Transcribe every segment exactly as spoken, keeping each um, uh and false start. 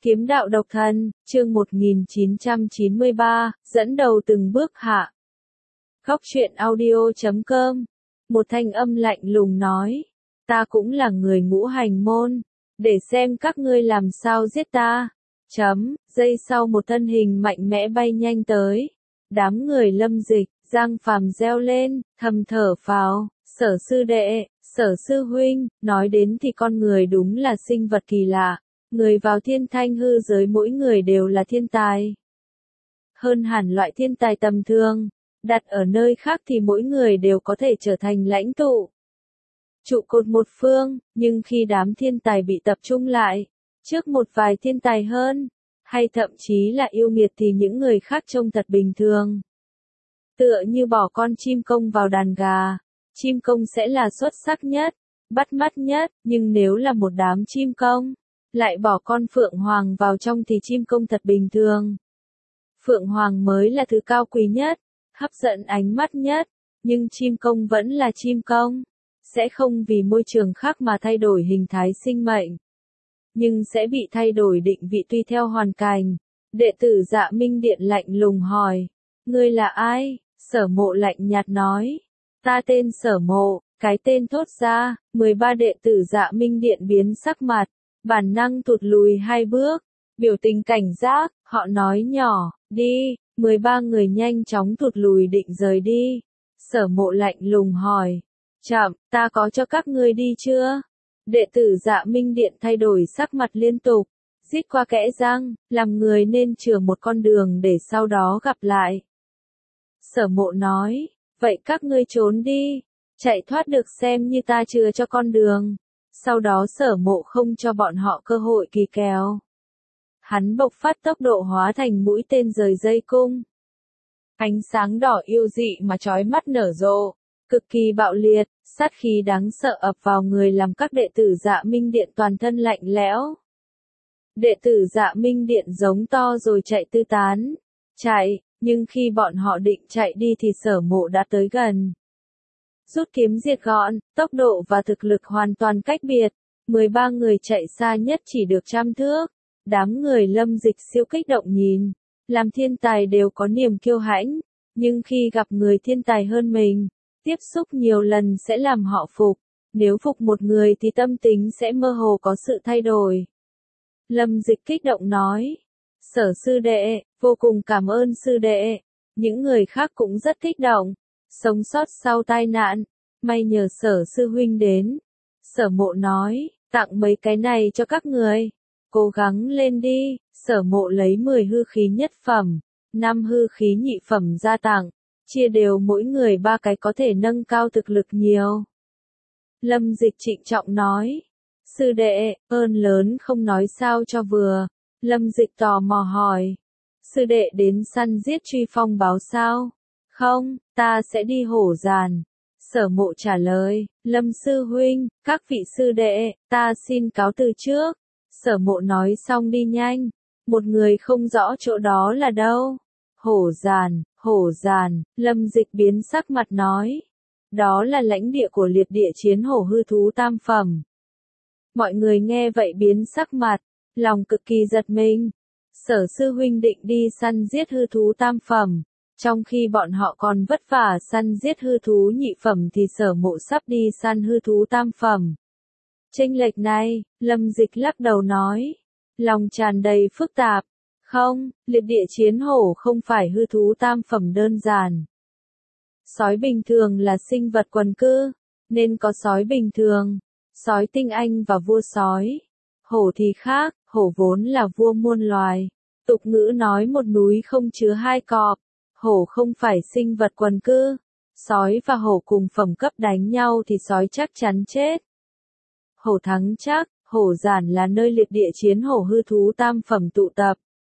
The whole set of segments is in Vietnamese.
Kiếm đạo độc thân, chương một nghìn chín trăm chín mươi ba, dẫn đầu từng bước hạ. Góc truyện audio chấm com. Một thanh âm lạnh lùng nói. Ta cũng là người ngũ hành môn. Để xem các ngươi làm sao giết ta. Chấm, giây sau một thân hình mạnh mẽ bay nhanh tới. Đám người Lâm Dịch, Giang Phàm reo lên, thầm thở phào. Sở sư đệ, sở sư huynh, nói đến thì con người đúng là sinh vật kỳ lạ. Người vào thiên thanh hư giới mỗi người đều là thiên tài. Hơn hẳn loại thiên tài tầm thường, đặt ở nơi khác thì mỗi người đều có thể trở thành lãnh tụ. Trụ cột một phương, nhưng khi đám thiên tài bị tập trung lại, trước một vài thiên tài hơn, hay thậm chí là yêu nghiệt thì những người khác trông thật bình thường. Tựa như bỏ con chim công vào đàn gà, chim công sẽ là xuất sắc nhất, bắt mắt nhất, nhưng nếu là một đám chim công, lại bỏ con phượng hoàng vào trong thì chim công thật bình thường. Phượng hoàng mới là thứ cao quý nhất, hấp dẫn ánh mắt nhất, nhưng chim công vẫn là chim công, sẽ không vì môi trường khác mà thay đổi hình thái sinh mệnh, nhưng sẽ bị thay đổi định vị tùy theo hoàn cảnh. Đệ tử Dạ Minh Điện lạnh lùng hỏi, ngươi là ai? Sở Mộ lạnh nhạt nói, ta tên Sở Mộ. Cái tên thốt ra, mười ba đệ tử Dạ Minh Điện biến sắc mặt, bản năng tụt lùi hai bước, biểu tình cảnh giác, họ nói nhỏ, đi, mười ba người nhanh chóng tụt lùi định rời đi. Sở Mộ lạnh lùng hỏi, chậm, ta có cho các ngươi đi chưa? Đệ tử Dạ Minh Điện thay đổi sắc mặt liên tục, rít qua kẽ răng, làm người nên chừa một con đường để sau đó gặp lại. Sở Mộ nói, vậy các ngươi trốn đi, chạy thoát được xem như ta chừa cho con đường. Sau đó Sở Mộ không cho bọn họ cơ hội kỳ kèo. Hắn bộc phát tốc độ hóa thành mũi tên rời dây cung. Ánh sáng đỏ yêu dị mà chói mắt nở rộ, cực kỳ bạo liệt, sát khí đáng sợ ập vào người làm các đệ tử Dạ Minh Điện toàn thân lạnh lẽo. Đệ tử Dạ Minh Điện giống to rồi chạy tứ tán. Chạy, nhưng khi bọn họ định chạy đi thì Sở Mộ đã tới gần. Rút kiếm diệt gọn, tốc độ và thực lực hoàn toàn cách biệt. mười ba người chạy xa nhất chỉ được trăm thước. Đám người Lâm Dịch siêu kích động nhìn. Làm thiên tài đều có niềm kiêu hãnh. Nhưng khi gặp người thiên tài hơn mình, tiếp xúc nhiều lần sẽ làm họ phục. Nếu phục một người thì tâm tính sẽ mơ hồ có sự thay đổi. Lâm Dịch kích động nói. Sở sư đệ, vô cùng cảm ơn sư đệ. Những người khác cũng rất kích động. Sống sót sau tai nạn, may nhờ Sở sư huynh đến. Sở Mộ nói, tặng mấy cái này cho các người. Cố gắng lên đi. Sở Mộ lấy mười hư khí nhất phẩm, năm hư khí nhị phẩm ra tặng, chia đều mỗi người ba cái có thể nâng cao thực lực nhiều. Lâm Dịch trịnh trọng nói, sư đệ, ơn lớn không nói sao cho vừa. Lâm Dịch tò mò hỏi, sư đệ đến săn giết truy phong báo sao? Không, ta sẽ đi hổ giàn. Sở Mộ trả lời, Lâm sư huynh, các vị sư đệ, ta xin cáo từ trước. Sở Mộ nói xong đi nhanh, một người không rõ chỗ đó là đâu. Hổ giàn, hổ giàn, Lâm Dịch biến sắc mặt nói. Đó là lãnh địa của liệt địa chiến hổ hư thú tam phẩm. Mọi người nghe vậy biến sắc mặt, lòng cực kỳ giật mình. Sở sư huynh định đi săn giết hư thú tam phẩm. Trong khi bọn họ còn vất vả săn giết hư thú nhị phẩm thì Sở Mộ sắp đi săn hư thú tam phẩm. Chênh lệch này, Lâm Dịch lắc đầu nói, lòng tràn đầy phức tạp. Không, liệt địa chiến hổ không phải hư thú tam phẩm đơn giản. Sói bình thường là sinh vật quần cư, nên có sói bình thường, sói tinh anh và vua sói. Hổ thì khác, hổ vốn là vua muôn loài. Tục ngữ nói một núi không chứa hai cọp. Hổ không phải sinh vật quần cư. Sói và hổ cùng phẩm cấp đánh nhau thì sói chắc chắn chết. Hổ thắng chắc, hổ giản là nơi liệt địa chiến hổ hư thú tam phẩm tụ tập.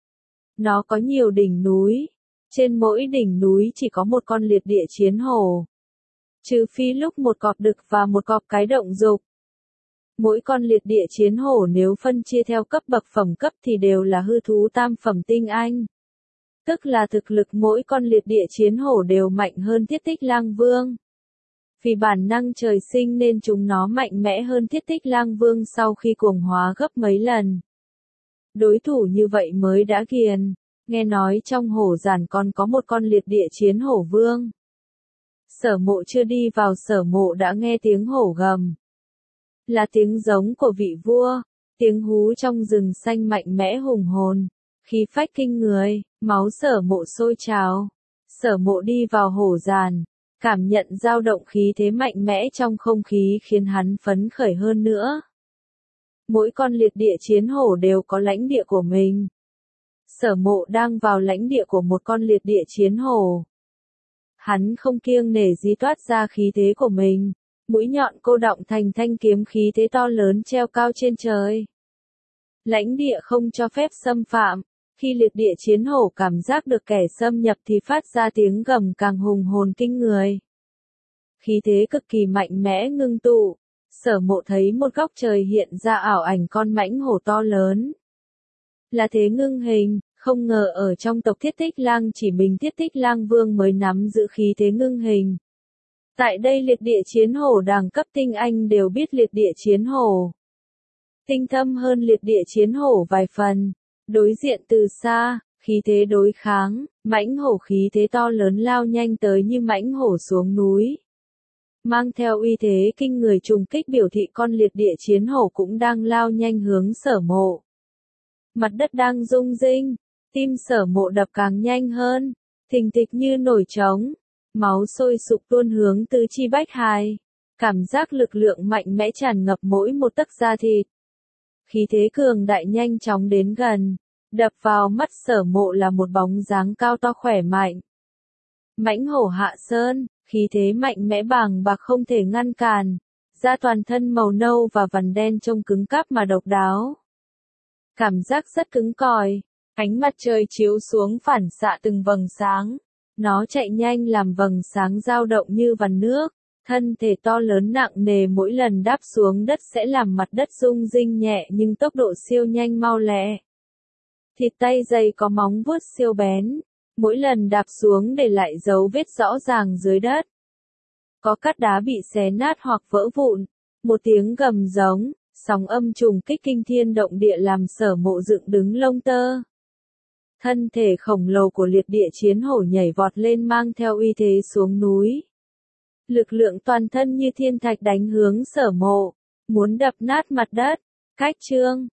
Nó có nhiều đỉnh núi. Trên mỗi đỉnh núi chỉ có một con liệt địa chiến hổ. Trừ phi lúc một cọp đực và một cọp cái động dục. Mỗi con liệt địa chiến hổ nếu phân chia theo cấp bậc phẩm cấp thì đều là hư thú tam phẩm tinh anh. Tức là thực lực mỗi con liệt địa chiến hổ đều mạnh hơn Thiết Tích Lang Vương. Vì bản năng trời sinh nên chúng nó mạnh mẽ hơn Thiết Tích Lang Vương sau khi cuồng hóa gấp mấy lần. Đối thủ như vậy mới đã kiền, nghe nói trong hổ giản còn có một con liệt địa chiến hổ vương. Sở Mộ chưa đi vào Sở Mộ đã nghe tiếng hổ gầm. Là tiếng giống của vị vua, tiếng hú trong rừng xanh mạnh mẽ hùng hồn, khí phách kinh người, máu Sở Mộ sôi trào. Sở Mộ đi vào hổ giản, cảm nhận dao động khí thế mạnh mẽ trong không khí khiến hắn phấn khởi hơn nữa. Mỗi con liệt địa chiến hổ đều có lãnh địa của mình. Sở Mộ đang vào lãnh địa của một con liệt địa chiến hổ. Hắn không kiêng nể gì toát ra khí thế của mình, mũi nhọn cô đọng thành thanh kiếm khí thế to lớn treo cao trên trời. Lãnh địa không cho phép xâm phạm, khi liệt địa chiến hổ cảm giác được kẻ xâm nhập thì phát ra tiếng gầm càng hùng hồn kinh người. Khí thế cực kỳ mạnh mẽ ngưng tụ, Sở Mộ thấy một góc trời hiện ra ảo ảnh con mãnh hổ to lớn. Là thế ngưng hình, không ngờ ở trong tộc Thiết Tích Lang chỉ mình Thiết Tích Lang Vương mới nắm giữ khí thế ngưng hình. Tại đây liệt địa chiến hổ đẳng cấp tinh anh đều biết liệt địa chiến hổ. Tinh thâm hơn liệt địa chiến hổ vài phần, đối diện từ xa, khí thế đối kháng, mãnh hổ khí thế to lớn lao nhanh tới như mãnh hổ xuống núi. Mang theo uy thế kinh người trùng kích biểu thị con liệt địa chiến hổ cũng đang lao nhanh hướng Sở Mộ. Mặt đất đang rung rinh, tim Sở Mộ đập càng nhanh hơn, thình thịch như nổi trống, máu sôi sục tuôn hướng tứ chi bách hài, cảm giác lực lượng mạnh mẽ tràn ngập mỗi một tấc da thịt. Khí thế cường đại nhanh chóng đến gần, đập vào mắt Sở Mộ là một bóng dáng cao to khỏe mạnh. Mãnh hổ Hạ Sơn, khí thế mạnh mẽ bàng bạc không thể ngăn cản, da toàn thân màu nâu và vằn đen trông cứng cáp mà độc đáo. Cảm giác rất cứng cỏi, ánh mặt trời chiếu xuống phản xạ từng vầng sáng, nó chạy nhanh làm vầng sáng dao động như vằn nước, thân thể to lớn nặng nề mỗi lần đáp xuống đất sẽ làm mặt đất rung rinh nhẹ nhưng tốc độ siêu nhanh mau lẹ. Thịt tay dày có móng vuốt siêu bén, mỗi lần đạp xuống để lại dấu vết rõ ràng dưới đất. Có cát đá bị xé nát hoặc vỡ vụn, một tiếng gầm giống, sóng âm trùng kích kinh thiên động địa làm Sở Mộ dựng đứng lông tơ. Thân thể khổng lồ của liệt địa chiến hổ nhảy vọt lên mang theo uy thế xuống núi. Lực lượng toàn thân như thiên thạch đánh hướng Sở Mộ, muốn đập nát mặt đất. Cách chương